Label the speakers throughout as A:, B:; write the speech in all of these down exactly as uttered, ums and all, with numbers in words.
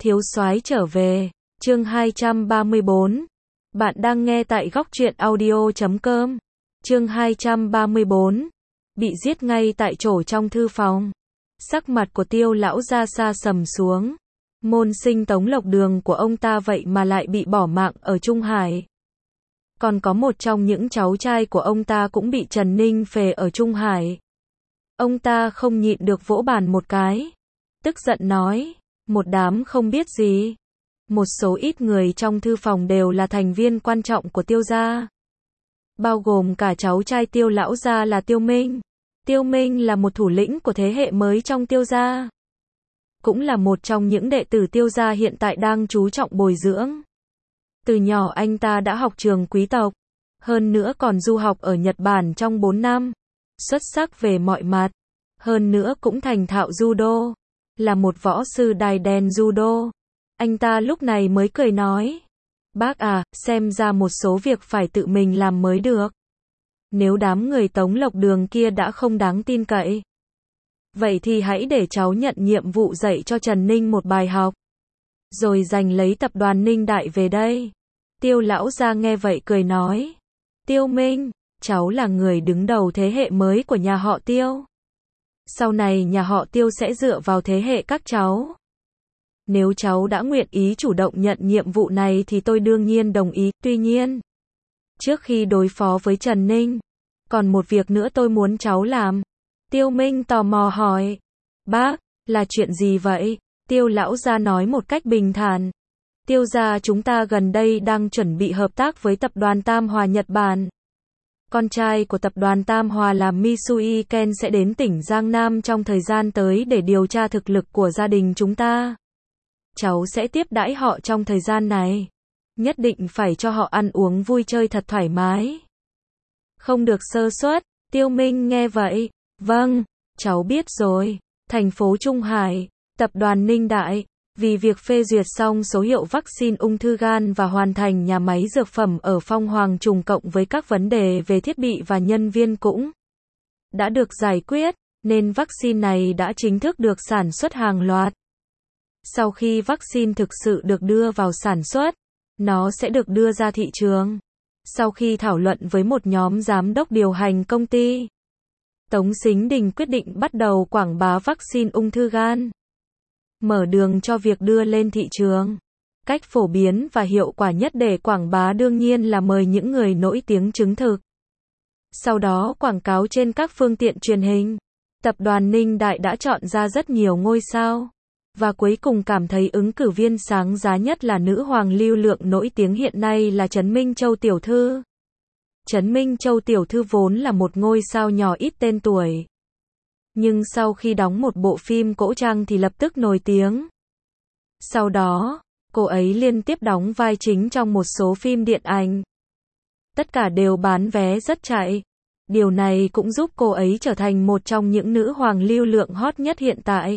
A: Thiếu soái trở về, chương hai trăm ba mươi bốn. Bạn đang nghe tại góc truyện audio chấm com. Chương hai trăm ba mươi bốn. Bị giết ngay tại chỗ trong thư phòng. Sắc mặt của Tiêu lão gia sa sầm xuống. Môn sinh Tống Lộc Đường của ông ta vậy mà lại bị bỏ mạng ở Trung Hải. Còn có một trong những cháu trai của ông ta cũng bị Trần Ninh phê ở Trung Hải. Ông ta không nhịn được vỗ bàn một cái. Tức giận nói, một đám không biết gì. Một số ít người trong thư phòng đều là thành viên quan trọng của Tiêu gia. Bao gồm cả cháu trai Tiêu lão gia là Tiêu Minh. Tiêu Minh là một thủ lĩnh của thế hệ mới trong Tiêu gia. Cũng là một trong những đệ tử Tiêu gia hiện tại đang chú trọng bồi dưỡng. Từ nhỏ anh ta đã học trường quý tộc. Hơn nữa còn du học ở Nhật Bản trong bốn năm. Xuất sắc về mọi mặt. Hơn nữa cũng thành thạo judo. Là một võ sư đài đèn judo. Anh ta lúc này mới cười nói. Bác à, xem ra một số việc phải tự mình làm mới được. Nếu đám người Tống Lộc Đường kia đã không đáng tin cậy. Vậy thì hãy để cháu nhận nhiệm vụ dạy cho Trần Ninh một bài học. Rồi giành lấy tập đoàn Ninh Đại về đây. Tiêu lão gia nghe vậy cười nói. Tiêu Minh, cháu là người đứng đầu thế hệ mới của nhà họ Tiêu. Sau này nhà họ Tiêu sẽ dựa vào thế hệ các cháu. Nếu cháu đã nguyện ý chủ động nhận nhiệm vụ này thì tôi đương nhiên đồng ý. Tuy nhiên, trước khi đối phó với Trần Ninh, còn một việc nữa tôi muốn cháu làm. Tiêu Minh tò mò hỏi. Bác, là chuyện gì vậy? Tiêu lão gia nói một cách bình thản. Tiêu gia chúng ta gần đây đang chuẩn bị hợp tác với tập đoàn Tam Hòa Nhật Bản. Con trai của tập đoàn Tam Hòa là Misui Ken sẽ đến tỉnh Giang Nam trong thời gian tới để điều tra thực lực của gia đình chúng ta. Cháu sẽ tiếp đãi họ trong thời gian này. Nhất định phải cho họ ăn uống vui chơi thật thoải mái. Không được sơ suất. Tiêu Minh nghe vậy. Vâng, cháu biết rồi. Thành phố Trung Hải, tập đoàn Ninh Đại, vì việc phê duyệt xong số hiệu vaccine ung thư gan và hoàn thành nhà máy dược phẩm ở Phong Hoàng Trùng cộng với các vấn đề về thiết bị và nhân viên cũng đã được giải quyết, nên vaccine này đã chính thức được sản xuất hàng loạt. Sau khi vaccine thực sự được đưa vào sản xuất, nó sẽ được đưa ra thị trường. Sau khi thảo luận với một nhóm giám đốc điều hành công ty, Tống Sính Đình quyết định bắt đầu quảng bá vaccine ung thư gan. Mở đường cho việc đưa lên thị trường. Cách phổ biến và hiệu quả nhất để quảng bá đương nhiên là mời những người nổi tiếng chứng thực. Sau đó quảng cáo trên các phương tiện truyền hình. Tập đoàn Ninh Đại đã chọn ra rất nhiều ngôi sao. Và cuối cùng cảm thấy ứng cử viên sáng giá nhất là nữ hoàng lưu lượng nổi tiếng hiện nay là Trấn Minh Châu tiểu thư. Trấn Minh Châu tiểu thư vốn là một ngôi sao nhỏ ít tên tuổi. Nhưng sau khi đóng một bộ phim cổ trang thì lập tức nổi tiếng. Sau đó, cô ấy liên tiếp đóng vai chính trong một số phim điện ảnh. Tất cả đều bán vé rất chạy. Điều này cũng giúp cô ấy trở thành một trong những nữ hoàng lưu lượng hot nhất hiện tại.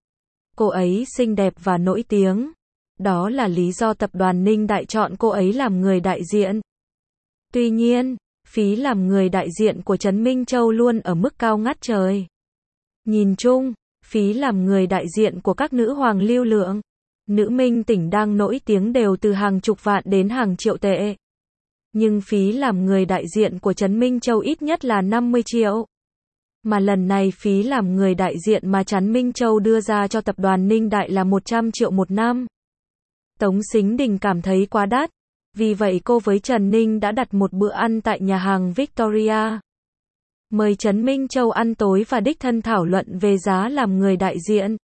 A: Cô ấy xinh đẹp và nổi tiếng. Đó là lý do tập đoàn Ninh Đại chọn cô ấy làm người đại diện. Tuy nhiên, phí làm người đại diện của Trấn Minh Châu luôn ở mức cao ngất trời. Nhìn chung, phí làm người đại diện của các nữ hoàng lưu lượng, nữ minh tỉnh đang nổi tiếng đều từ hàng chục vạn đến hàng triệu tệ. Nhưng phí làm người đại diện của Trấn Minh Châu ít nhất là năm mươi triệu. Mà lần này phí làm người đại diện mà Trấn Minh Châu đưa ra cho tập đoàn Ninh Đại là một trăm triệu một năm. Tống Sính Đình cảm thấy quá đắt. Vì vậy cô với Trần Ninh đã đặt một bữa ăn tại nhà hàng Victoria. Mời Trấn Minh Châu ăn tối và đích thân thảo luận về giá làm người đại diện.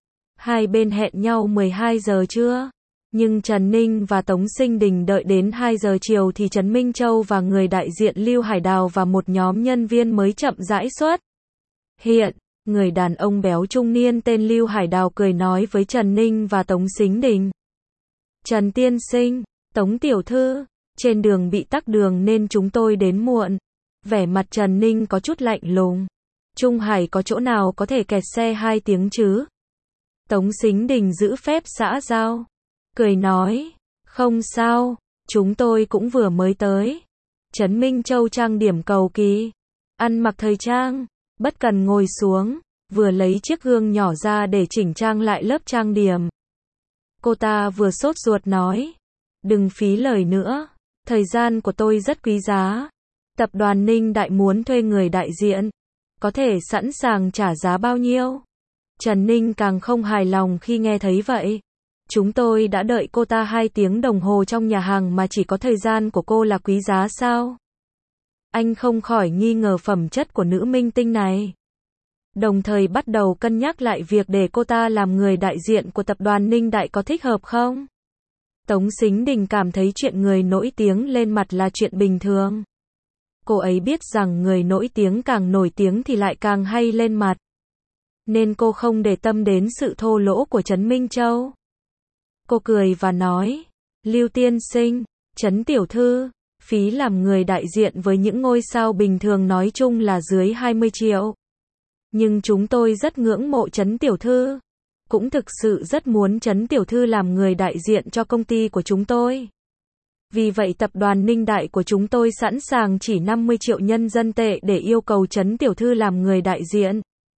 A: Hai bên hẹn nhau mười hai giờ trưa. Nhưng Trần Ninh và Tống Sính Đình đợi đến hai giờ chiều thì Trấn Minh Châu và người đại diện Lưu Hải Đào và một nhóm nhân viên mới chậm rãi xuất hiện. Người đàn ông béo trung niên tên Lưu Hải Đào cười nói với Trần Ninh và Tống Sính Đình. Trần tiên sinh, Tống tiểu thư, trên đường bị tắc đường nên chúng tôi đến muộn. Vẻ mặt Trần Ninh có chút lạnh lùng. Trung Hải có chỗ nào có thể kẹt xe hai tiếng chứ? Tống Sính Đình giữ phép xã giao. Cười nói, không sao, chúng tôi cũng vừa mới tới. Trấn Minh Châu trang điểm cầu kỳ. Ăn mặc thời trang, bất cần ngồi xuống, vừa lấy chiếc gương nhỏ ra để chỉnh trang lại lớp trang điểm. Cô ta vừa sốt ruột nói. Đừng phí lời nữa. Thời gian của tôi rất quý giá. Tập đoàn Ninh Đại muốn thuê người đại diện. Có thể sẵn sàng trả giá bao nhiêu? Trần Ninh càng không hài lòng khi nghe thấy vậy. Chúng tôi đã đợi cô ta hai tiếng đồng hồ trong nhà hàng mà chỉ có thời gian của cô là quý giá sao? Anh không khỏi nghi ngờ phẩm chất của nữ minh tinh này. Đồng thời bắt đầu cân nhắc lại việc để cô ta làm người đại diện của tập đoàn Ninh Đại có thích hợp không? Tống Sính Đình cảm thấy chuyện người nổi tiếng lên mặt là chuyện bình thường. Cô ấy biết rằng người nổi tiếng càng nổi tiếng thì lại càng hay lên mặt. Nên cô không để tâm đến sự thô lỗ của Trấn Minh Châu. Cô cười và nói, Lưu tiên sinh, Trấn tiểu thư, phí làm người đại diện với những ngôi sao bình thường nói chung là dưới hai mươi triệu. Nhưng chúng tôi rất ngưỡng mộ Trấn tiểu thư. Cũng thực sự rất muốn Trấn tiểu thư làm người đại diện cho công ty của chúng tôi. Vì vậy tập đoàn Ninh Đại của chúng tôi sẵn sàng chỉ năm mươi triệu nhân dân tệ để yêu cầu Trấn tiểu thư làm người đại diện.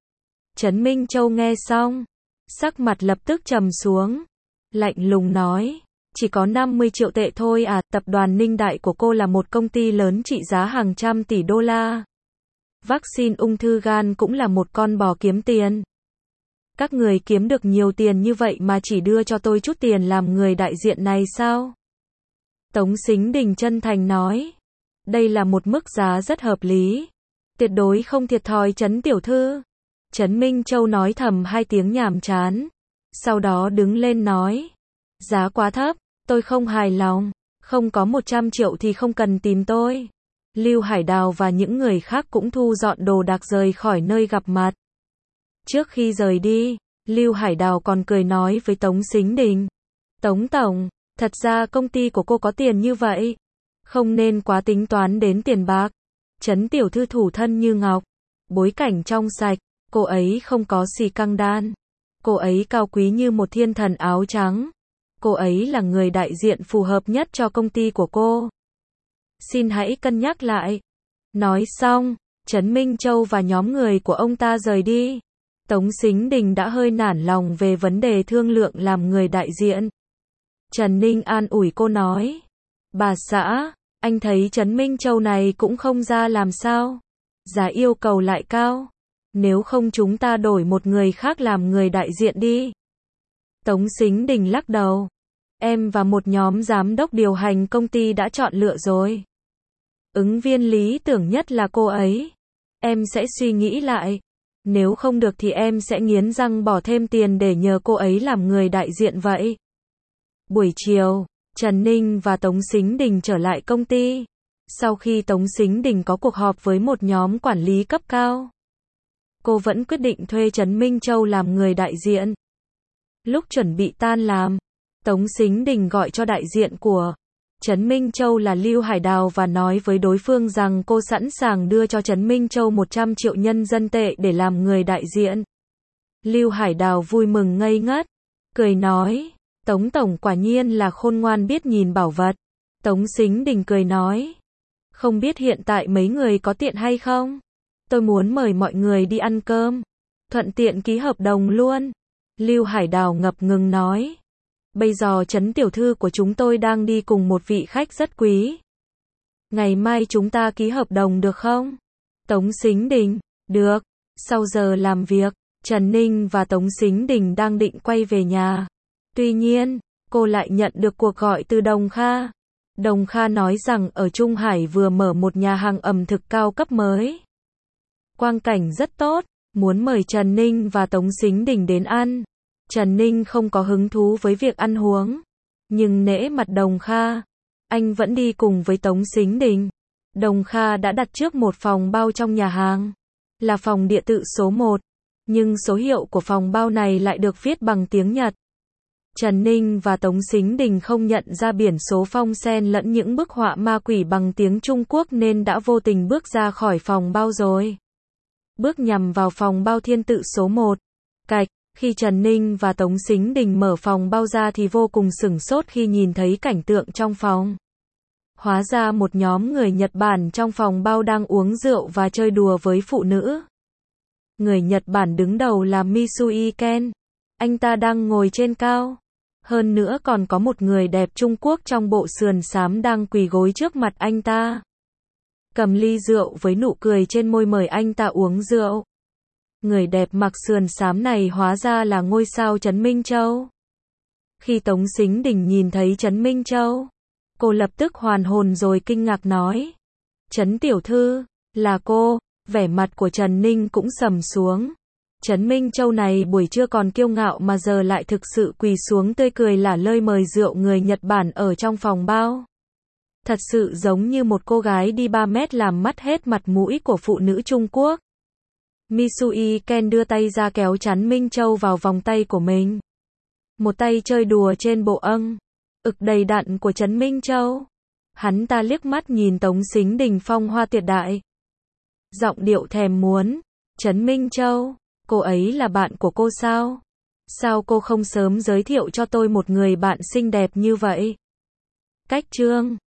A: Trấn Minh Châu nghe xong, sắc mặt lập tức trầm xuống, lạnh lùng nói, chỉ có năm mươi triệu tệ thôi à, tập đoàn Ninh Đại của cô là một công ty lớn trị giá hàng trăm tỷ đô la. Vaccine ung thư gan cũng là một con bò kiếm tiền. Các người kiếm được nhiều tiền như vậy mà chỉ đưa cho tôi chút tiền làm người đại diện này sao? Tống Sính Đình chân thành nói, đây là một mức giá rất hợp lý. Tuyệt đối không thiệt thòi Trấn tiểu thư. Trấn Minh Châu nói thầm hai tiếng nhàm chán. Sau đó đứng lên nói, giá quá thấp, tôi không hài lòng, không có một trăm triệu thì không cần tìm tôi. Lưu Hải Đào và những người khác cũng thu dọn đồ đạc rời khỏi nơi gặp mặt. Trước khi rời đi, Lưu Hải Đào còn cười nói với Tống Sính Đình, Tống Tổng, thật ra công ty của cô có tiền như vậy, không nên quá tính toán đến tiền bạc. Trấn tiểu thư thủ thân như ngọc, bối cảnh trong sạch, cô ấy không có xì căng đan. Cô ấy cao quý như một thiên thần áo trắng. Cô ấy là người đại diện phù hợp nhất cho công ty của cô. Xin hãy cân nhắc lại. Nói xong, Trấn Minh Châu và nhóm người của ông ta rời đi. Tống Sính Đình đã hơi nản lòng về vấn đề thương lượng làm người đại diện. Trần Ninh an ủi cô nói, bà xã, anh thấy Trấn Minh Châu này cũng không ra làm sao. Giá yêu cầu lại cao. Nếu không chúng ta đổi một người khác làm người đại diện đi. Tống Sính Đình lắc đầu. Em và một nhóm giám đốc điều hành công ty đã chọn lựa rồi. Ứng viên lý tưởng nhất là cô ấy. Em sẽ suy nghĩ lại. Nếu không được thì em sẽ nghiến răng bỏ thêm tiền để nhờ cô ấy làm người đại diện vậy. Buổi chiều, Trần Ninh và Tống Sính Đình trở lại công ty. Sau khi Tống Sính Đình có cuộc họp với một nhóm quản lý cấp cao, cô vẫn quyết định thuê Trấn Minh Châu làm người đại diện. Lúc chuẩn bị tan làm, Tống Sính Đình gọi cho đại diện của Trấn Minh Châu là Lưu Hải Đào và nói với đối phương rằng cô sẵn sàng đưa cho Trấn Minh Châu một trăm triệu nhân dân tệ để làm người đại diện. Lưu Hải Đào vui mừng ngây ngất, cười nói, Tống Tổng quả nhiên là khôn ngoan biết nhìn bảo vật. Tống Sính Đình cười nói, không biết hiện tại mấy người có tiện hay không? Tôi muốn mời mọi người đi ăn cơm, thuận tiện ký hợp đồng luôn. Lưu Hải Đào ngập ngừng nói, bây giờ Trấn tiểu thư của chúng tôi đang đi cùng một vị khách rất quý. Ngày mai chúng ta ký hợp đồng được không? Tống Sính Đình, được. Sau giờ làm việc, Trần Ninh và Tống Sính Đình đang định quay về nhà. Tuy nhiên, cô lại nhận được cuộc gọi từ Đồng Kha. Đồng Kha nói rằng ở Trung Hải vừa mở một nhà hàng ẩm thực cao cấp mới. Quang cảnh rất tốt, muốn mời Trần Ninh và Tống Sính Đình đến ăn. Trần Ninh không có hứng thú với việc ăn uống, nhưng nể mặt Đồng Kha, anh vẫn đi cùng với Tống Sính Đình. Đồng Kha đã đặt trước một phòng bao trong nhà hàng, là phòng địa tự số một, nhưng số hiệu của phòng bao này lại được viết bằng tiếng Nhật. Trần Ninh và Tống Sính Đình không nhận ra biển số phong sen lẫn những bức họa ma quỷ bằng tiếng Trung Quốc nên đã vô tình bước ra khỏi phòng bao rồi. Bước nhằm vào phòng bao thiên tự số một. Cạch, khi Trần Ninh và Tống Sính Đình mở phòng bao ra thì vô cùng sửng sốt khi nhìn thấy cảnh tượng trong phòng. Hóa ra một nhóm người Nhật Bản trong phòng bao đang uống rượu và chơi đùa với phụ nữ. Người Nhật Bản đứng đầu là Misui Ken. Anh ta đang ngồi trên cao, Hơn nữa còn có một người đẹp Trung Quốc trong bộ sườn xám đang quỳ gối trước mặt anh ta. Cầm ly rượu với nụ cười trên môi mời anh ta uống rượu. Người đẹp mặc sườn xám này hóa ra là ngôi sao Trấn Minh Châu. Khi Tống Sính Đình nhìn thấy Trấn Minh Châu, cô lập tức hoàn hồn rồi kinh ngạc nói. Trấn tiểu thư, là cô, vẻ mặt của Trần Ninh cũng sầm xuống. Trấn Minh Châu này buổi trưa còn kiêu ngạo mà giờ lại thực sự quỳ xuống tươi cười lả lơi mời rượu người Nhật Bản ở trong phòng bao. Thật sự giống như một cô gái đi ba mét làm mất hết mặt mũi của phụ nữ Trung Quốc. Misui Ken đưa tay ra kéo Trấn Minh Châu vào vòng tay của mình. Một tay chơi đùa trên bộ âng, ực đầy đặn của Trấn Minh Châu. Hắn ta liếc mắt nhìn Tống Sính Đình phong hoa tuyệt đại. Giọng điệu thèm muốn. Trấn Minh Châu, cô ấy là bạn của cô sao? Sao cô không sớm giới thiệu cho tôi một người bạn xinh đẹp như vậy? Cách chương